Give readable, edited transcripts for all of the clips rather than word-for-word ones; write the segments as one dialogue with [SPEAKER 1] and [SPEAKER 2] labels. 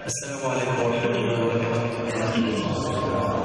[SPEAKER 1] السلام عليكم ورحمة الله وبركاته.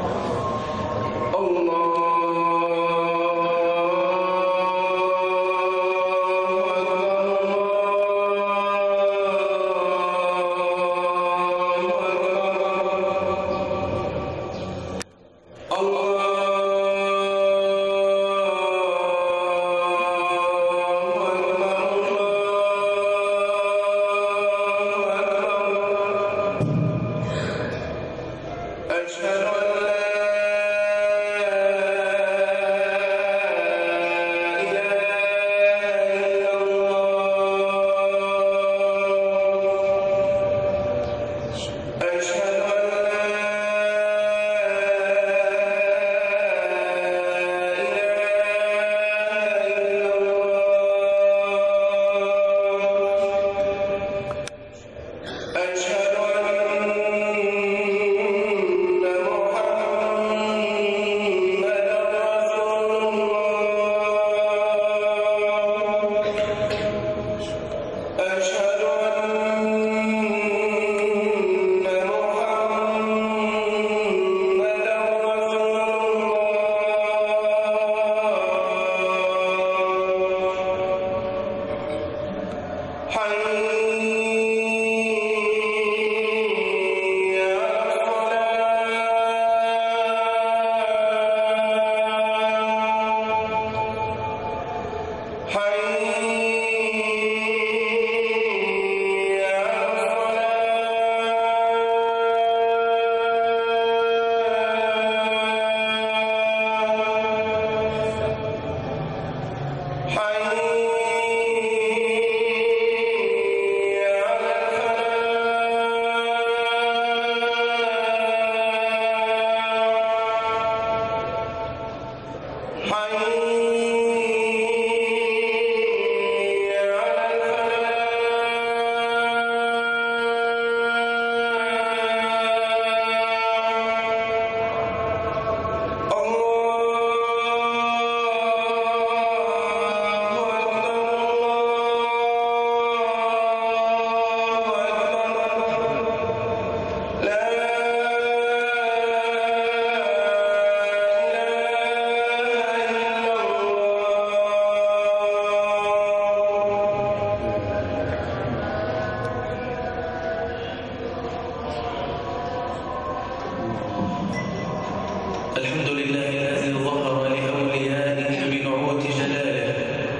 [SPEAKER 1] الحمد لله الذي ظهر لأوليائه بنعوت جلاله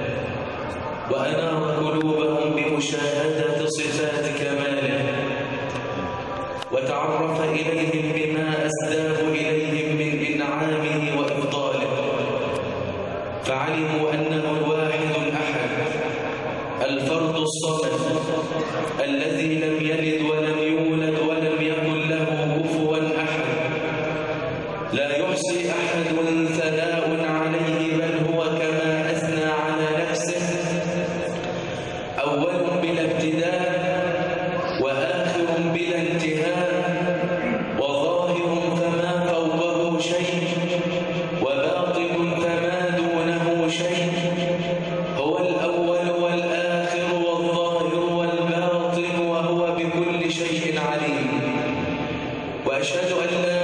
[SPEAKER 1] وأنار قلوبهم بمشاهدة صفات كماله وتعرف إليهم بما أسداه إليهم من إنعامه وإفضاله فعلموا أنه الواحد الأحد الفرد الصمد الذي لم يلد ولم يولد ولم يكن له كفوا أحد لا يحصي أحد ثناء عليه بل هو كما أثنى على نفسه أول بلا ابتداء وآخر بلا انتهاء وظاهر فما فوقه شيء وباطن فما دونه شيء هو الأول والآخر والظاهر والباطن وهو بكل شيء عليم وأشهد أن لا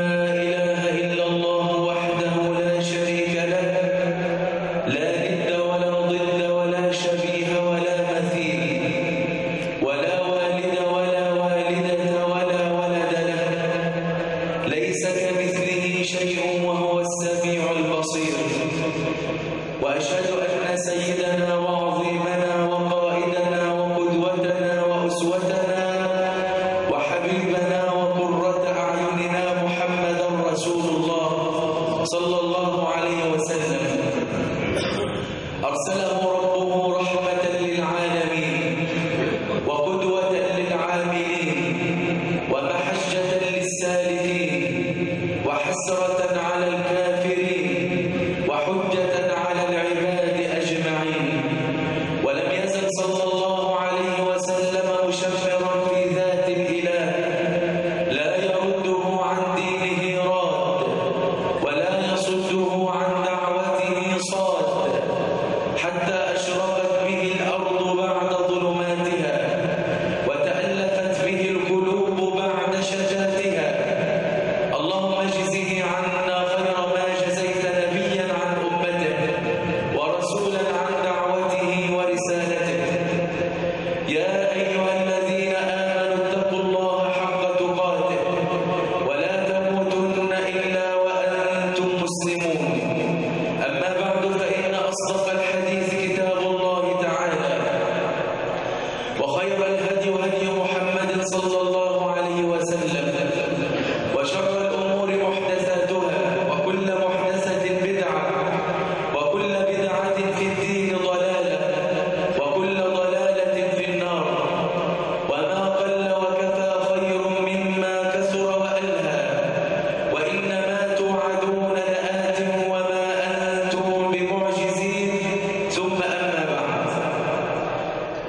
[SPEAKER 1] وأشهد أن سيدنا وعظيمنا وقائدنا وقدوتنا وأسوتنا وحبيبنا وقرة أعيننا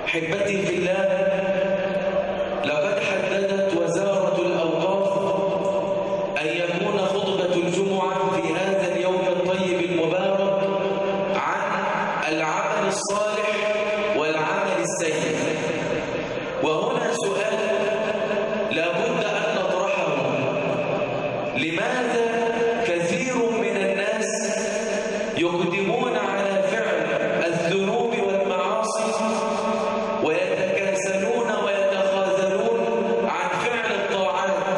[SPEAKER 1] أحبتي في الله، لقد حددت وزارة الأوقاف أن يكون خطبة الجمعة في هذا اليوم الطيب المبارك عن العمل الصالح والعمل السيء. وهنا سؤال لا بد أن نطرحه: لماذا كثير من الناس يقدمون على فعل الذنوب والمعاصي ويتكاسلون ويتخاذلون عن فعل الطاعات؟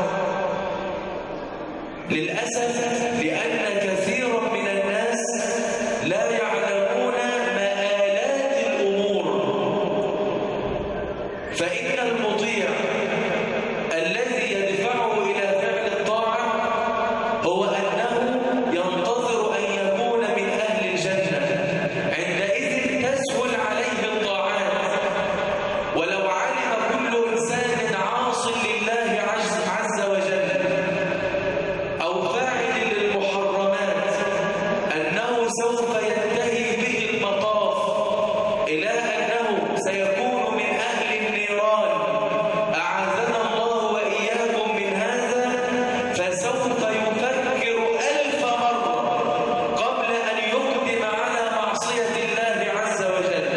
[SPEAKER 1] للأسف لأن كثيرا من الناس لا يعلمون مآلات الأمور. فإن المطيع الذي يدفعه إلى فعل الطاعة هو أنه ينتظر أن يكون من أهل الجنة، عندئذ تسهل عليه الطاعات. ولو علم كل إنسان عاص لله عز وجل أو فاعل للمحرمات أنه سوف ينتهي به المطاف إلى أنه سيكون من أهل النيران، أعاذنا الله وإياكم من هذا، فسوف يفكر 1000 مرة قبل أن يقدم على معصية الله عز وجل.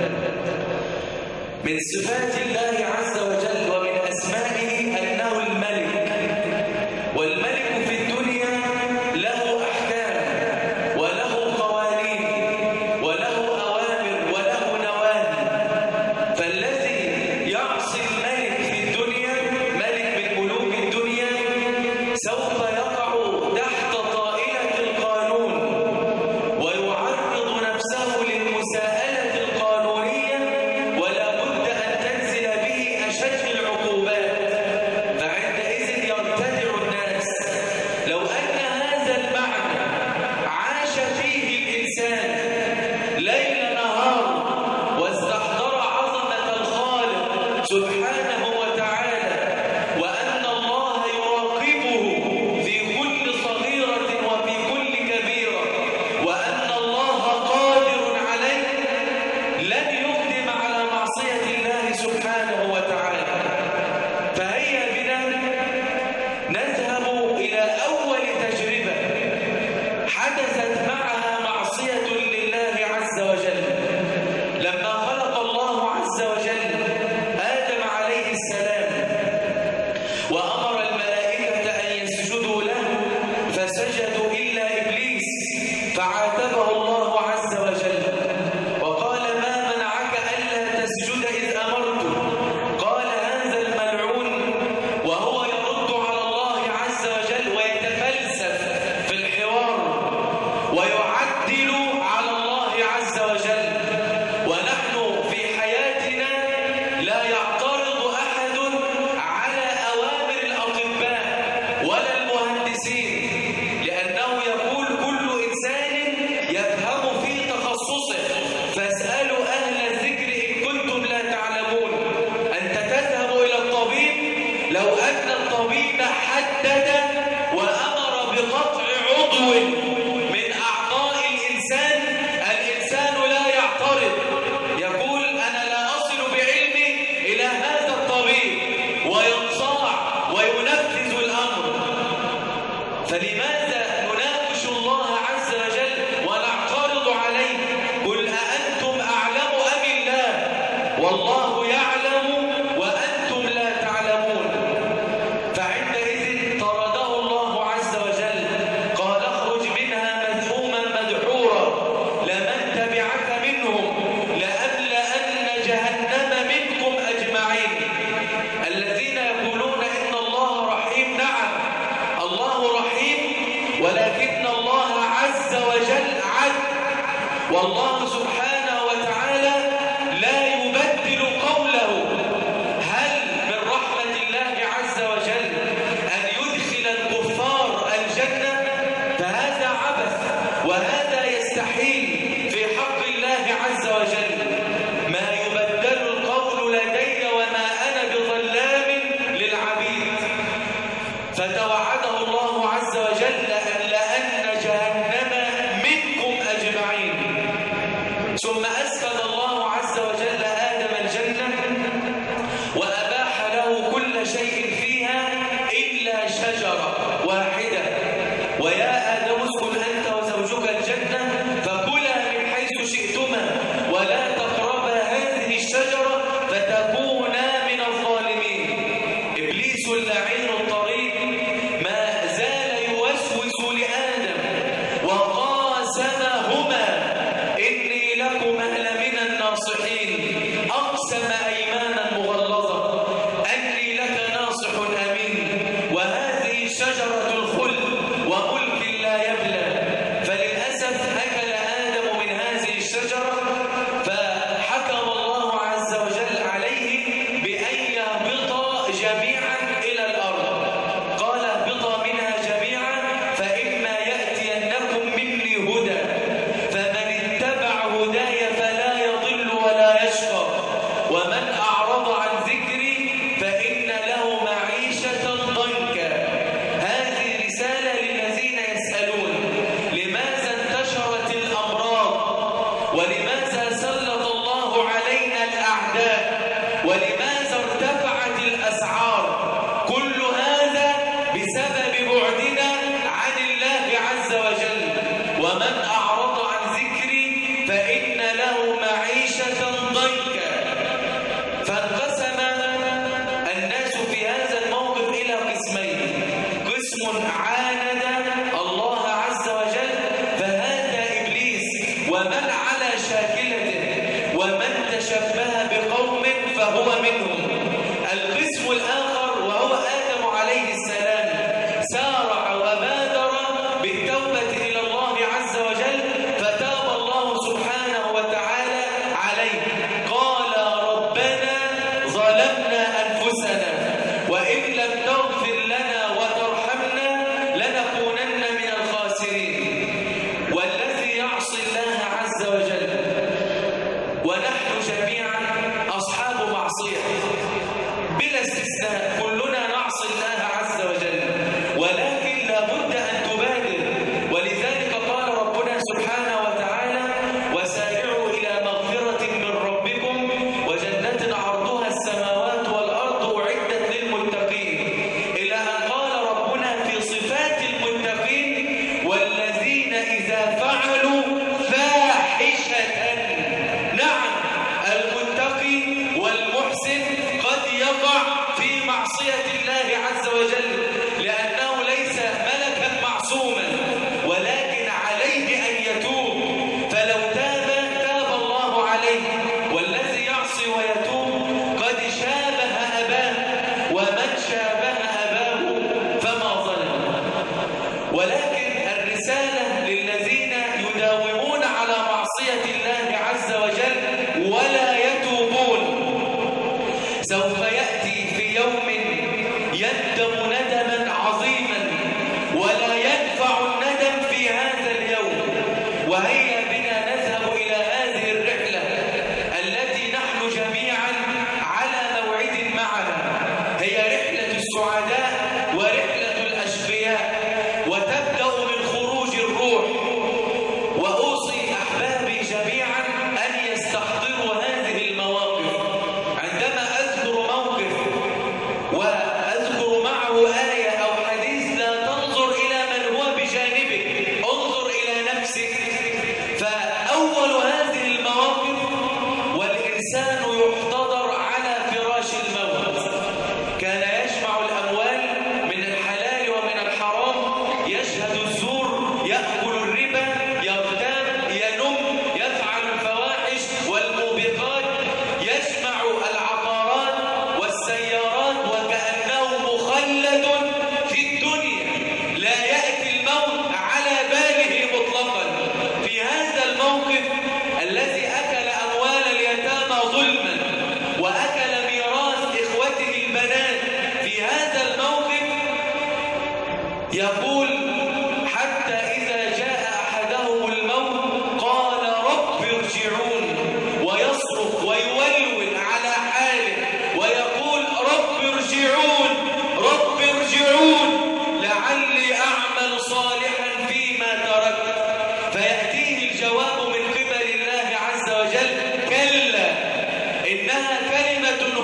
[SPEAKER 1] من صفات الله عز وجل ومن أسمائه أنه الملك، والملك في الدنيا له أحكام وله قوانين وله أوامر وله نواهي. فالذي يعصي الملك في الدنيا، ملك من ملوك الدنيا، سوف يقع تحت طائلة القانون ويعرض نفسه للمساءلة القانونية، ولا بد أن تنزل به أشد العقوبات. فعندئذ يرتدع الناس. لو أن هذا المعنى عاش فيه الإنسان ليل نهار واستحضر عظمة الخالق سبحانه وتعالى، وأن الله يراقبه في كل صغيرة وفي كل كبيرة، وأن الله قادر عليه، لن يقدم على معصية الله سبحانه وتعالى. فهيا بنا نذهب إلى أول تجربة حدثت معها معصية لله عز وجل. لما خلق الله عز وجل آدم عليه السلام وأمر الملائكة أن يسجدوا له فسجدوا إلا إبليس، فعاتبه الله عز وجل وقال: ما منعك ألا تسجد إذ أمرتك؟ قال: هذا الملعون. وهو يرد على الله عز وجل ويتفلسف في الحوار ويعدل على الله عز وجل. ونحن في حياتنا لا يعترض أحد على أوامر الأطباء ولا المهندسين، لأنه يقول كل إنسان يفهم في تخصصه، فاسألوا أهل الذكر إن كنتم لا تعلمون. أنت تذهب إلى الطبيب، لو أن الطبيب حدد وأمر بقطع عضو من أعضاء الإنسان، الإنسان لا يعترض، يقول: أنا لا أصل بعلمي إلى هذا الطبيب، وينصاع وينفذ الأمر. فلماذا نناقش الله عز وجل ونعترض عليه؟ قل أأنتم أعلم أم الله؟ والله يعلم وأنتم لا تعلمون. فعندئذ طرده الله عز وجل، قال: اخرج منها مذءوما مدحورا، لمن تبعك منهم لأملأن جهنم منكم أجمعين. الذين يقولون إن الله رحيم، نعم الله رحيم، ولكن الله عز وجل عدل. والله سبحانه وتعالى لا يبدل قوله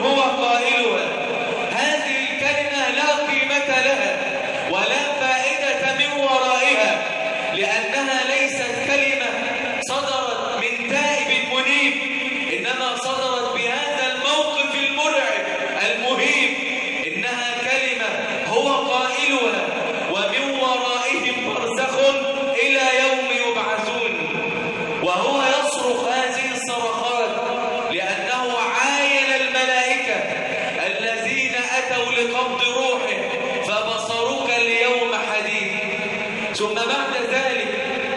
[SPEAKER 1] هو قائلها. هذه الكلمة لا قيمة لها ولا فائدة من ورائها، لأنها ليست كلمة صدرت من تائب منيب، إنما صدرت بهذا الموقف المرعب المهيب. إنها كلمة هو قائلها ومن ورائهم برزخ إلى يوم يبعثون. وهو يصرخ هذه الصرخات لأنه عاين الملائكة الذين أتوا لقبض روحه، فبصرك اليوم حديد. ثم بعد ذلك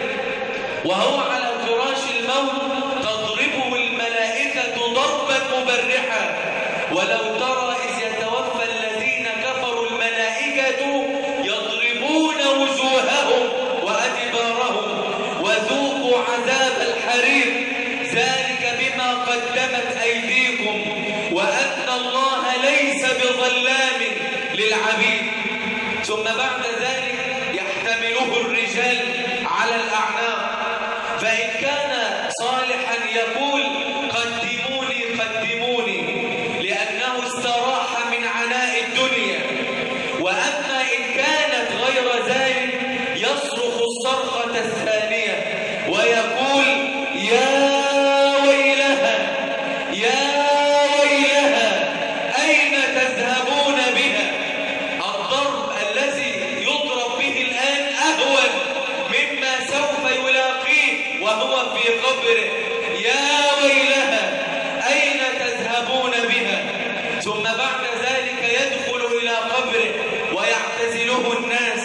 [SPEAKER 1] وهو على فراش الموت تضربه الملائكة ضربا مبرحا. ولو ترى إذ يتوفى الذين كفروا الملائكة يضربون وجوههم وأدبارهم وذوقوا عذاب الحريق، ذلك بما قدمت أيديكم وأن الله ليس بظلام للعبيد. ثم بعد ذلك يحتمله الرجال على الأعناق، فإن كان صالحا يقول قدموني قدموني، لأنه استراح من عناء الدنيا. وأما إن كانت غير ذلك يصرخ الصرخة الثانية ويقول يا ويلها يا ويلها أين تذهبون بها. الضرب الذي يضرب به الآن أهون مما سوف يلاقيه وهو في قبره. يا ويلها أين تذهبون بها. ثم بعد ذلك يدخل إلى قبره ويعتزله الناس،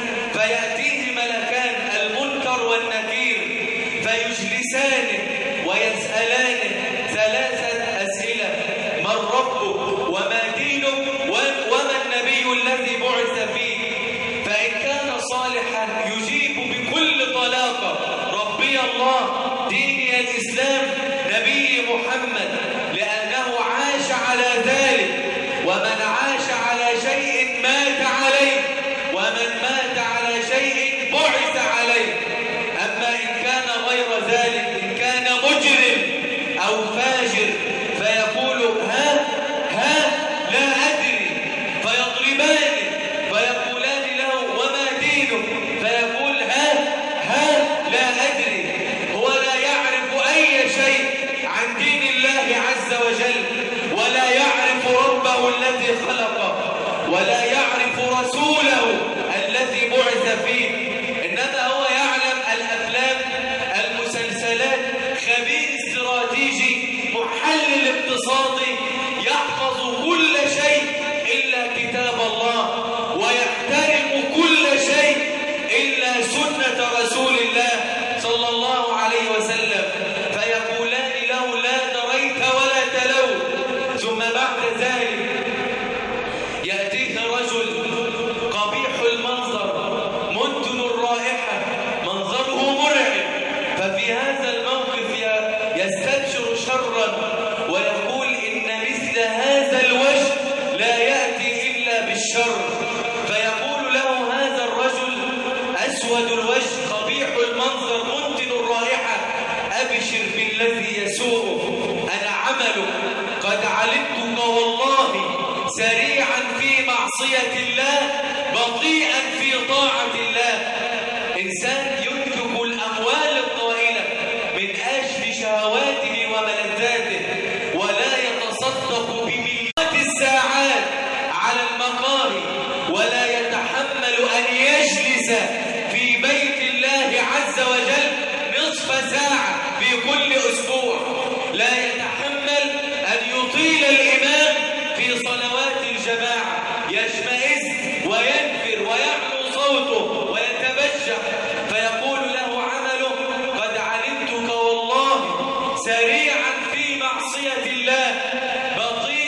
[SPEAKER 1] فيأتيه ملكان المنكر والنكير فيجلسانه ويسألانه ثلاثة أسئلة: من ربك وما دينك وما النبي الذي بعث فيه. فإن كان صالحا يجيب بكل طلاقة: ربي الله، ديني الإسلام، نبي محمد، لأنه عاش على ذلك، ومن عاش على شيء مات عليه، ومن مات على شيء بعث عليه. أما إن كان غير ذلك، إن كان مجرم أو فاجر فيقول ها لا أدري، فيضربانه فيقولان له وما دينك، فيقول ها لا أدري. هو لا يعرف أي شيء عن دين الله عز وجل، ولا يعرف ربه الذي خلقه، ولا يعرف رسوله الذي بعث فيه. إنما هو يعلم الأفلام، المسلسلات، خبير استراتيجي، محلل اقتصادي، يحفظ كل شيء إلا كتاب الله، ويحترم كل شيء إلا سنة رسول الله صلى الله عليه وسلم. فيقولان له لا دريت ولا تلوت. ثم بعد ذلك يأتيه رجل قبيح المنظر منتن الرائحة، منظره مرعب، ففي هذا الموقف يستبشر شرا ويقول إن مثل هذا الوجه لا يأتي إلا بالشر. فيقول له هذا الرجل أسود الوجه قبيح المنظر منتن الرائحة: أبشر بالذي يسوء، أنا عملك، قد علمتك والله سريعا في معصية الله بطيئا في طاعة الله. إنسان ينفق الأموال الطائلة من أجل شهواته وملذاته، ولا يتصدق بمئات الساعات على المقاهي، ولا يتحمل أن يجلس في بيت الله عز وجل نصف ساعة في كل أسبوع، لا يتحمل أن يطيل الإمام في صلوات الجماعة، يشمئز وينفر ويعلو صوته ويتبجح، فيقول له عمله: قد علمتك والله سريعا في معصية الله بطيئا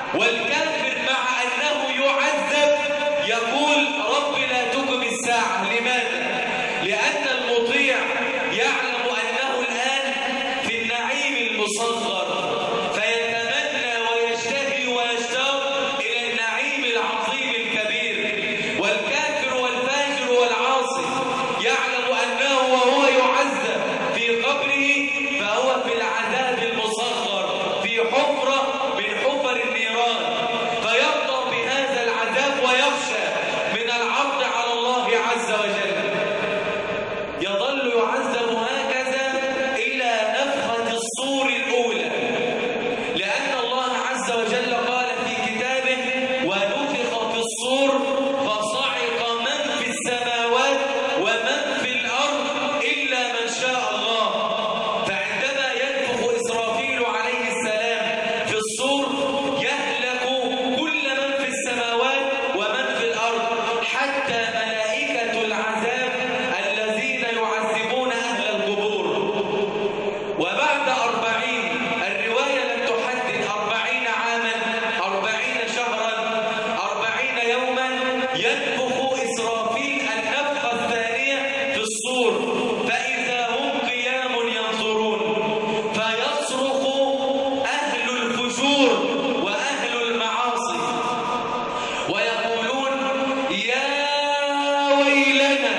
[SPEAKER 1] والكافر مع أنه يعذب يقول رب لا تقم الساعة. لماذا؟ لأن المطيع يعلم أنه الآن في النعيم المصغر، فيتمنى ويشتهي ويشتاق إلى النعيم العظيم الكبير. والكافر والفاجر والعاصي يعلم أنه وهو يعذب في قبره فهو في العذاب المصغر، في حفرة من حفر النيران، فيرضى بهذا العذاب ويخشى من العرض على الله عز وجل. يظل يعذب هكذا إلى نفخة الصور الأولى، لأن الله عز وجل قال في كتابه ونفخ في الصور فصعق من في السماوات ومن في الأرض إلا من شاء الله. فعندما ينفخ إسرافيل عليه السلام في الصور يهلك كل من في السماوات ومن في الأرض، حتى ملائكة العذاب الذين يعذبون أهل القبور. وبعد 40، الرواية لم تحدد 40 عاما 40 شهرا 40 يوما، ينفخ إسرافيل النفخة الثانية في الصور، فإذا هم قيام ينظرون، فيصرخ أهل الفجور وأهل المعاصي ويقولون يا ويلنا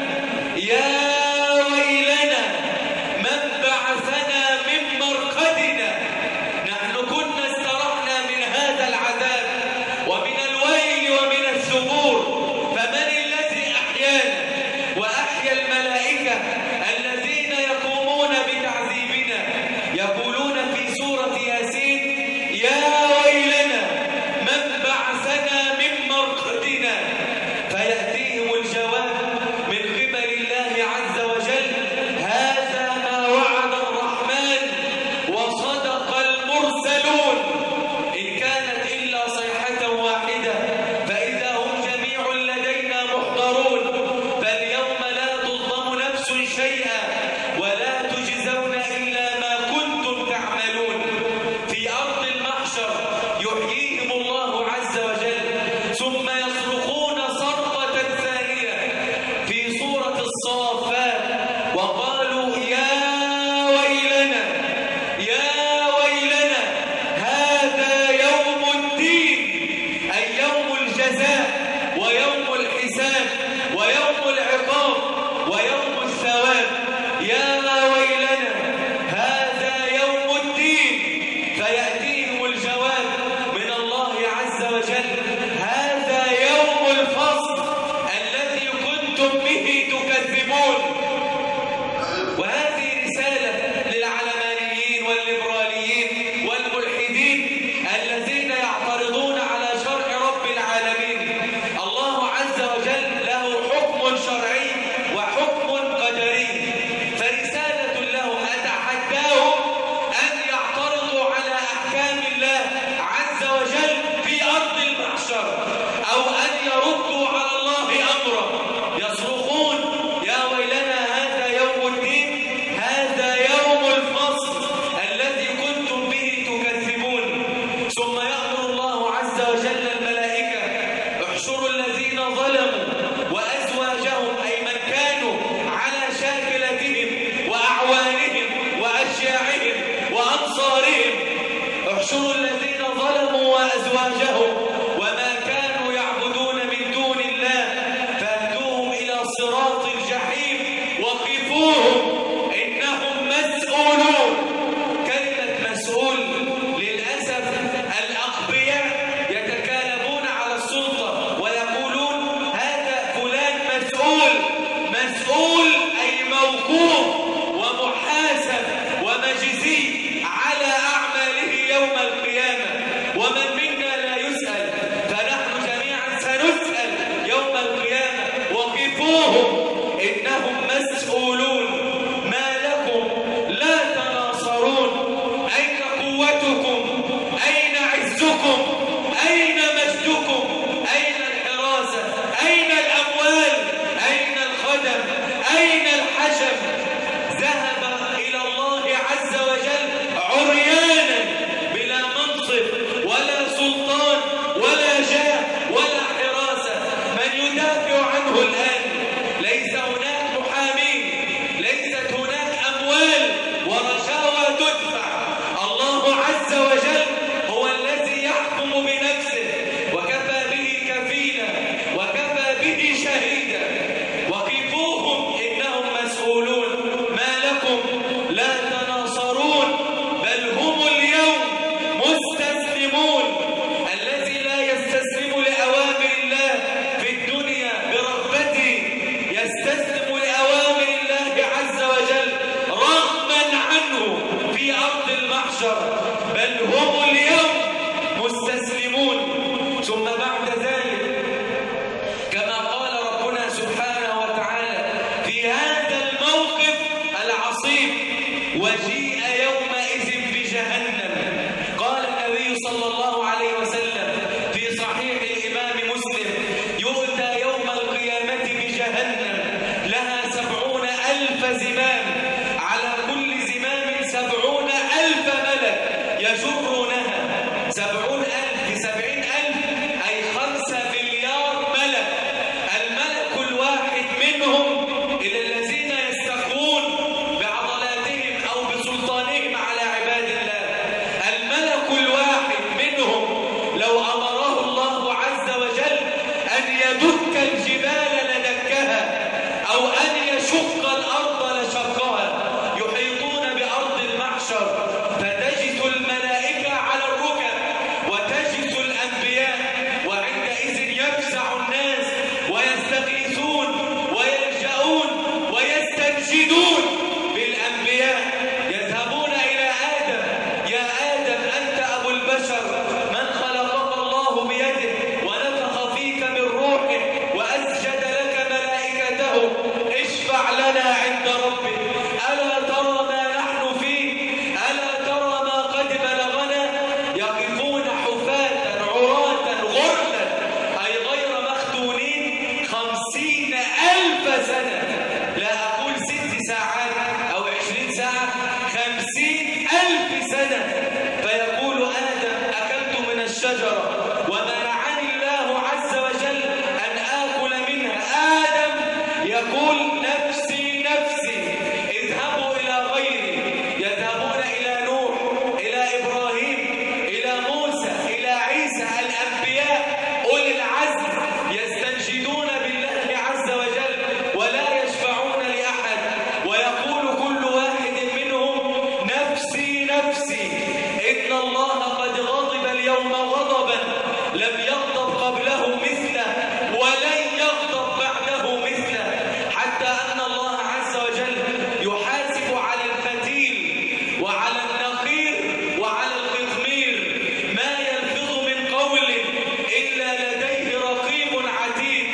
[SPEAKER 1] يا ويلنا من بعثنا من مرقدنا، نحن كنا استرحنا من هذا العذاب ومن الويل ومن الثبور، فمن الذي أحيانا وأحيا الملائكة الذين يقومون بتعذيبنا. يقولون في سورة ياسين يا ويلنا من بعثنا من مرقدنا، فيأتيهم الجواب من قبل الله عز وجل هذا ما وعد الرحمن وصدق المرسلون، إن كانت إلا صيحة واحدة فإذا هم جميع لدينا محضرون، فاليوم لا تظلم نفس شيئا ولا تجزون إلا ما كنتم تعملون. في أرض المحشر يحييهم الله عز وجل ثم يصرخون صرخة ثانية في سورة الصافات وقالوا يا ويلنا يا ويلنا هذا يوم الدين، أي يوم الجزاء ويوم الحساب ويوم العقاب ويوم الثواب. يا ويلنا هذا يوم الدين، فيأتيهم الجواب من الله عز وجل هذا يوم الفصل الذي كنتم به تكذبون. وهذه رسالة للعلمانيين والليبراليين والملحدين الذين يعترضون على شرع رب العالمين. الله عز وجل له حكم شرعي وحكم قدري، فرسالة لهم أتحداهم أن يعترضوا على أحكام الله عز وجل في أرض المحشر، أو أن يردوا على الله أمره. يصرخون يا ويلنا هذا يوم الدين، هذا يوم الفصل الذي كنتم به تكذبون. ثم يأمر الله عز وجل الملائكة احشروا الذين ظلموا وأزواجهم، أي من كانوا على شاكلتهم وأعوانهم وأشياعهم وأنصارهم، احشروا الذين ظلموا وأزواجهم وما كانوا يعبدون من دون الله فاهدوهم إلى صراط الجحيم وقفوهم إنهم مسؤولون. كلمة مسؤول للأسف الأقبياء يتكالبون على السلطة ويقولون هذا فلان مسؤول. مسؤول أي موقوف ومحاسب ومجزي على أعماله يوم القيامة. ومن منا لا يسأل، فنحن جميعا سنسأل يوم القيامة. وقفوهم إنهم مسؤولون. ما لكم لا تناصرون؟ أين قوتكم؟ أين عزكم؟ أين مجدكم؟ أين الحراسة؟ أين الأموال؟ أين الخدم؟ أين الحشم؟ ذهب إلى الله عز وجل عريانا بلا منصب ولا الشجرة ومنعني الله عز وجل أن آكل منها. آدم يقول نفسي نفسي، اذهبوا إلى غيري، يذهبون إلى نوح، إلى إبراهيم، إلى موسى، إلى عيسى، الأنبياء أولي العزم يستنجدون بالله عز وجل ولا يشفعون لأحد، ويقول كل واحد منهم نفسي نفسي. إن الله قد غضب اليوم غضبا لم يغضب قبله مثله ولن يغضب بعده مثله، حتى أن الله عز وجل يحاسب على الفتيل وعلى النخير وعلى القطمير ما يلفظ من قول إلا لديه رقيب عتيد.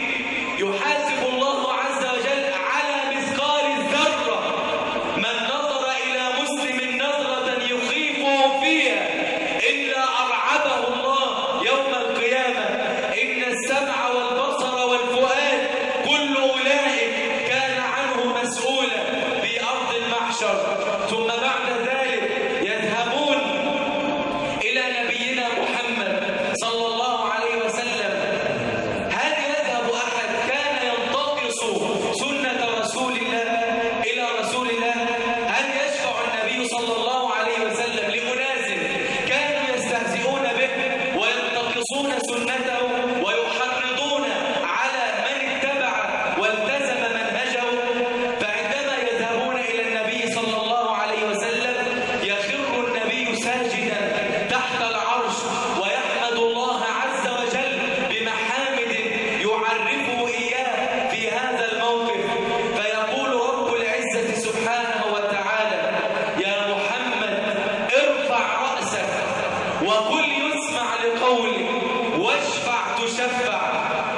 [SPEAKER 1] يحاسب الله عز وجل على مثقال الذرة. من نظر إلى مسلم نظرة يخيفه فيها إلا أرعبه الله يوم القيامة. إن السمع والبصر والفؤاد كل أولئك كان عنه مسؤولا في أرض المحشر. ثم بعد ذلك يذهبون إلى نبينا محمد صلى الله عليه وسلم. هل يذهب أحد كان ينتقص سنة رسول الله إلى رسول الله؟ هل يشفع النبي صلى الله عليه وسلم لأناس كانوا يستهزئون به وينتقصون سنته ويحرضون على من اتبع والتزم منهجه؟ فعندما يذهبون إلى النبي صلى الله عليه وسلم يخر النبي ساجدا تحت العرش ويحمد الله عز وجل بمحامد يعرفه إياه في هذا الموقف. فيقول رب العزة سبحانه وتعالى يا محمد ارفع رأسك وقل يسمع لقولك واشفع تشفع.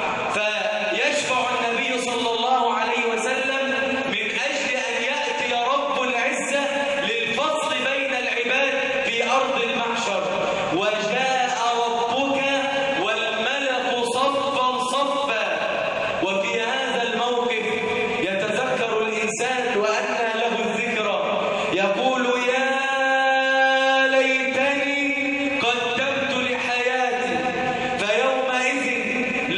[SPEAKER 1] فيشفع النبي صلى الله عليه وسلم من أجل أن يأتي رب العزة للفصل بين العباد في أرض المحشر. وجاء ربك والملك صفا صفا. وفي هذا الموقف يتذكر الإنسان وأنى له الذكرى، يقول يا ليتني قدمت لحياتي. فيومئذ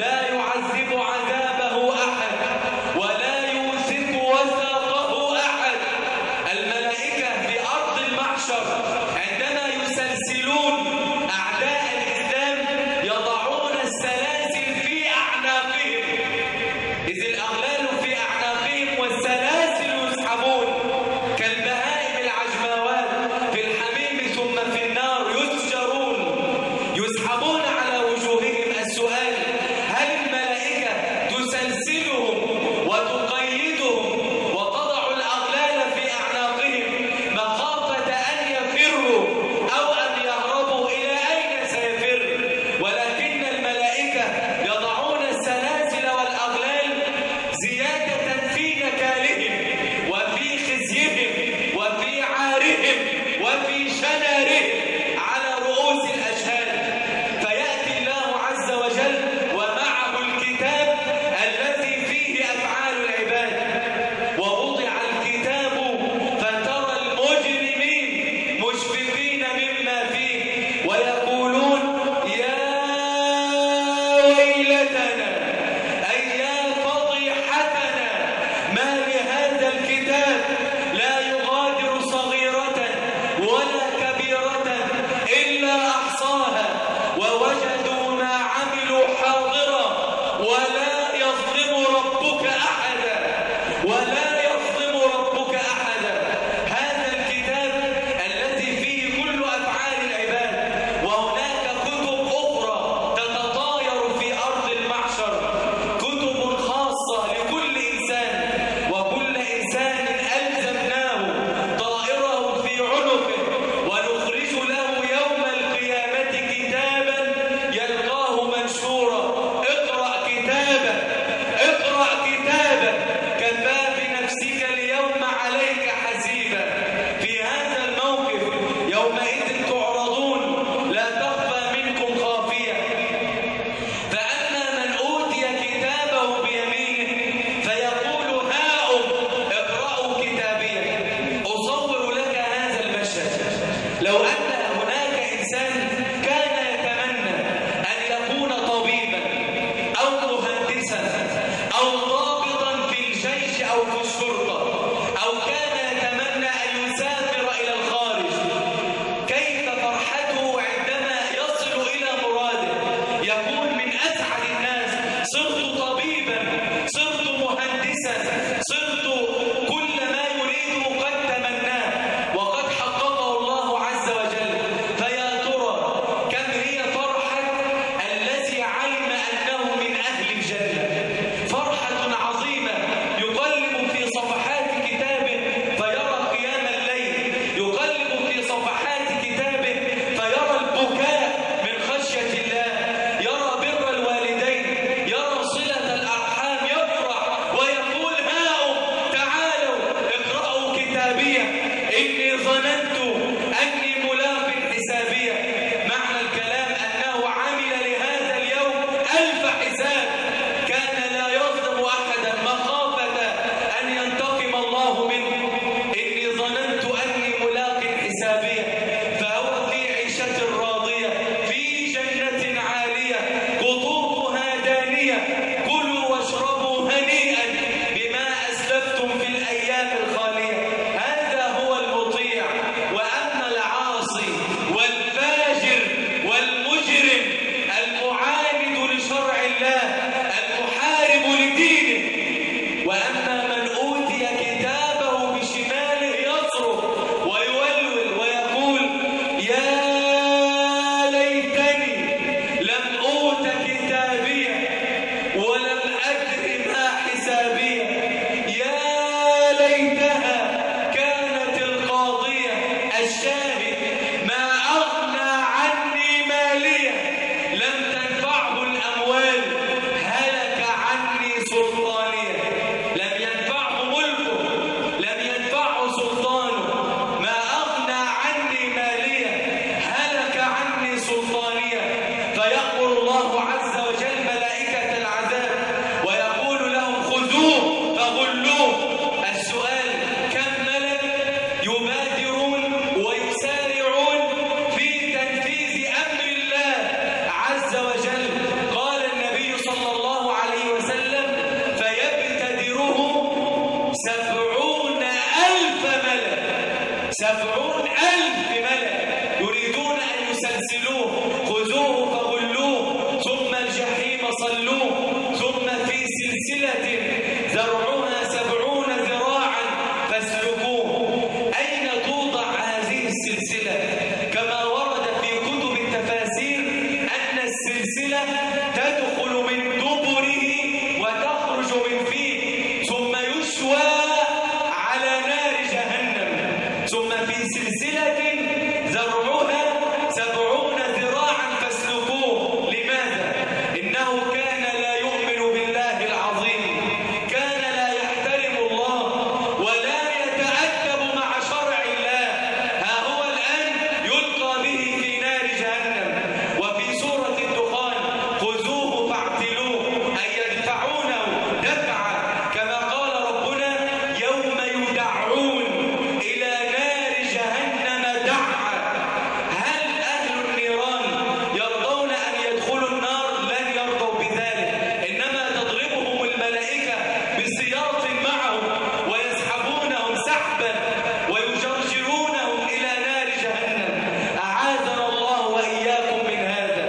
[SPEAKER 1] 70,000 ملك يريدون أن يسلسلوه. خذوه فغلوه ثم الجحيم صلوه ثم في سلسلة ذرعها 70 ذراعا فاسلكوه. أين توضع هذه السلسلة؟ كما ورد في كتب التفاسير أن السلسلة تدخل من دبره وتخرج من فيه ثم يشوى على نار جهنم. ثم في سلسلة ذرعها 70 ذراعا فاسلكوه. لماذا؟ إنه كان لا يؤمن بالله العظيم، كان لا يحترم الله ولا يتأدب مع شرع الله. ها هو الآن يلقى به في نار جهنم. وفي سورة الدخان خذوه فاعتلوه أي يدفعونه دفعا، كما قال ربنا يوم يدعون إلى نار جهنم دعا. هل أهل النيران يرضون أن يدخلوا النار؟ لن يرضوا بذلك، إنما تضربهم الملائكة بسياط معهم ويسحبونهم سحبا ويجرجرونهم إلى نار جهنم. أعاذنا الله وإياكم من هذا.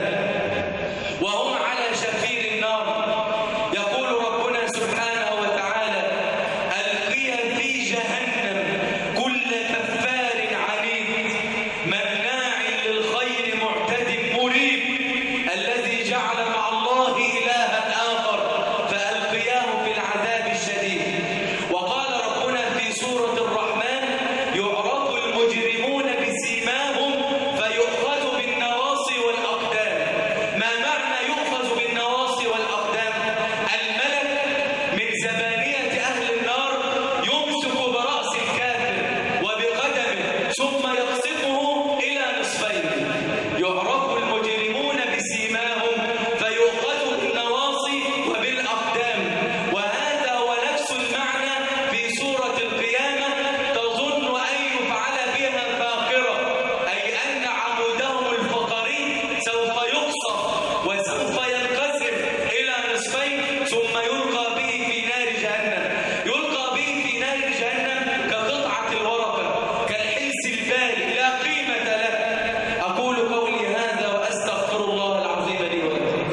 [SPEAKER 1] وهم على شفير النار. يقول ربنا سبحانه وتعالى ألقي في جهنم كل كفار عنيد مناع للخير معتد مريب الذي جعل مع الله إلها آخر فألقياه في العذاب الشديد. وقال ربنا في سورة الرحمن يعرف المجرمون بسيماهم فيؤخذ بالنواصي والأقدام. ما معنى يؤخذ بالنواصي والأقدام؟ الملك من زبانية أهل النار يمسك برأس الكافر وبقدمه ثم يقسمه إلى نصفين. يعرف المجرمون بسيماهم فيؤخذ بالنواصي وبالأقدام. وهذا هو نفس المعنى في سورة القيامة تظن أن يفعل بها فاقرة، أي أن عمودهم الفقري سوف يقصف وسوف ينقسم إلى نصفين ثم يلقى به في نار جهنم. يلقى به في نار جهنم كقطعة الورقة، كالحلس البالي لا قيمة له. أقول قولي هذا وأستغفر الله العظيم لي ولكم.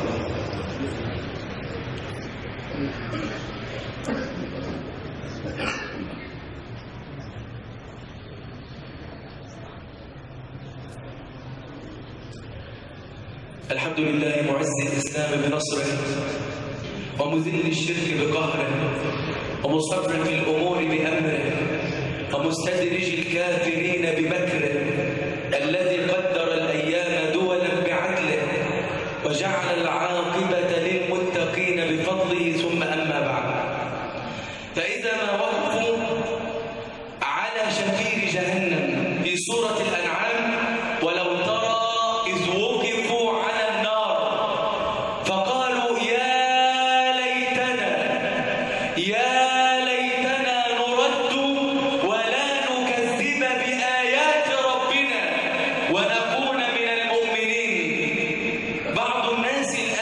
[SPEAKER 1] الحمد لله معز الإسلام بنصره ومذل الشرك بقهره ومصرف الأمور بأمره ومستدرج الكافرين بمكره الذي قدر الأيام دولا بعدله وجعل العاقبة للمتقين بفضله. ثم أما بعد، فإذا ما وقفوا على شفير جهنم في سورة الأنعام ولو ترى إذ وقفوا على النار فقالوا يا ليتنا نرد ولا نكذب بآيات ربنا ونكون من المؤمنين. بعض الناس الآن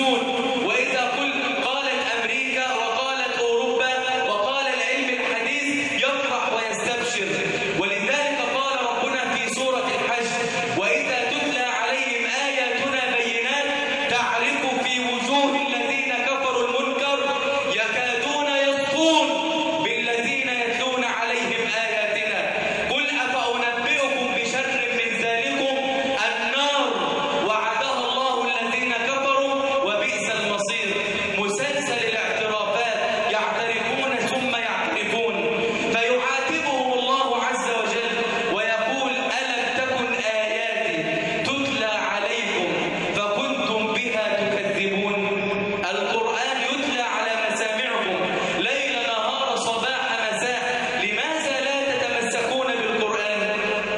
[SPEAKER 1] ينافسون، وإذا قالت أمريكا وقالت أوروبا وقال العلم الحديث يفرح ويستبشر. ولذلك قال ربنا في سورة الحج: وإذا تتلى عليهم آياتنا بينات تعرف في وجوه الذين كفروا المنكر يكادون يسطون بالذين يتلون عليهم آياتنا. قل أفأنبئكم بشر من ذلكم النار وعدها الله الذين كفروا وبئس المصير. مسلسل الاعترافات، يعترفون ثم يعترفون، فيعاتبهم الله عز وجل ويقول: ألم تكن آياتي تتلى عليكم فكنتم بها تكذبون. القرآن يتلى على مسامعكم ليل نهار صباح مساء، لماذا لا تتمسكون بالقرآن؟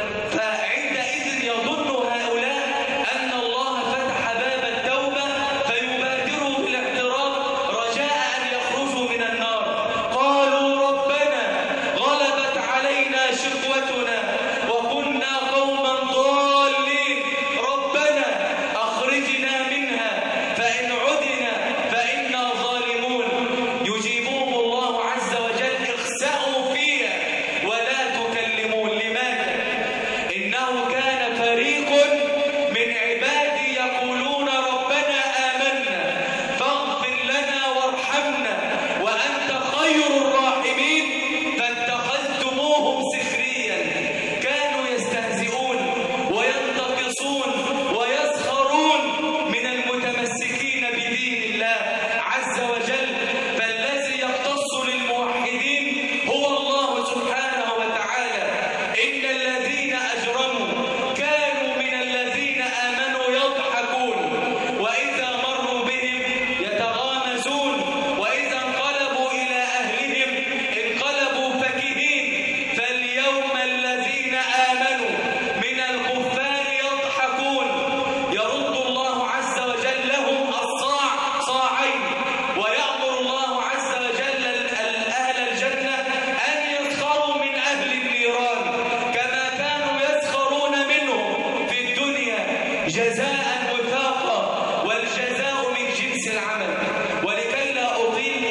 [SPEAKER 1] فعندئذ يظن هؤلاء أن الله فتح باب التوبة فيبادروا بالاعتراف رجاء أن يخرجوا من النار. قالوا: ربنا غلبت علينا شقوتنا وكنا قوما ضالين، ربنا أخرجنا منها فإن عدنا فإنا ظالمون. يجيبهم الله عز وجل: اخسأوا فيها ولا تكلمون. لماذا؟ إنه كان فريق من عبادي يقولون: ربنا آمنا فاغفر لنا وارحمنا وأنت خير الراحمين، فاتخذتموهم سخريا. كانوا يستهزئون وينتقصون ويسخرون من المتمسكين بدين الله عز وجل. فالذي يختص للموحدين هو الله سبحانه وتعالى. إن الذين أجرموا كانوا من الذين آمنوا يضحكون وإذا مروا بهم يتغامزون وإذا انقلبوا إلى أهلهم انقلبوا فكهين. فاليوم الذين آمنوا من الكفار يضحكون. يرد الله عز وجل لهم الصاع صاعين، ويأمر الله عز وجل أهل الجنة أن يسخروا من أهل النيران كما كانوا يسخرون منهم في الدنيا جزاء وفاقا، والجزاء من جنس العمل. ولكي لا أطيل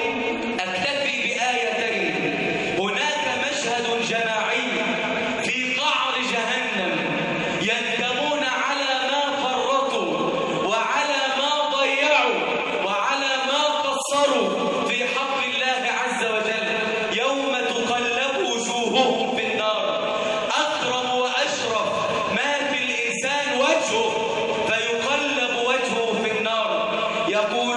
[SPEAKER 1] أكتفي بآيتين. هناك مشهد جماعي في قعر جهنم يندمون على ما فرطوا وعلى ما ضيعوا وعلى ما قصروا في حق الله عز وجل. يوم تقلب وجوههم في النار، أكرم وأشرف ما في الإنسان وجهه، فيقلب وجهه في النار يقول: